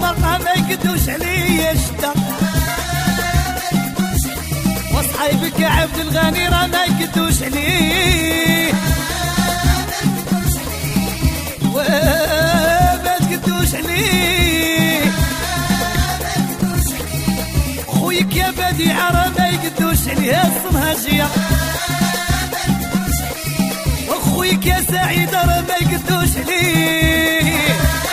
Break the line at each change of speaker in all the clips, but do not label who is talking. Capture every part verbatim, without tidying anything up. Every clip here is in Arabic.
فرقة ما يقدوش عليا شتا، وصحايبك يا عبد الغني راه ما يقدوش عليه، وما تقدوش عليه. خويك يا بديعة راه ما يقدوش عليه الصنهاجية، وخويك يا سعيدة راه ما يقدوش عليه.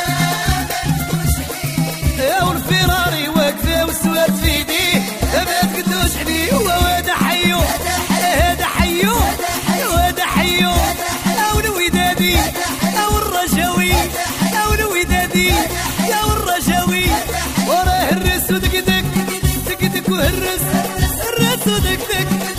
يا والفراري واقفة والسواد في يديه ما تقدوش عليه. وهذا حيو هذا حيو وهذا حيو، او الودادي او الرجاوي او الودادي يا الرجاوي. وراه الراس ودقدق دقدق وهرس الراس ودقدق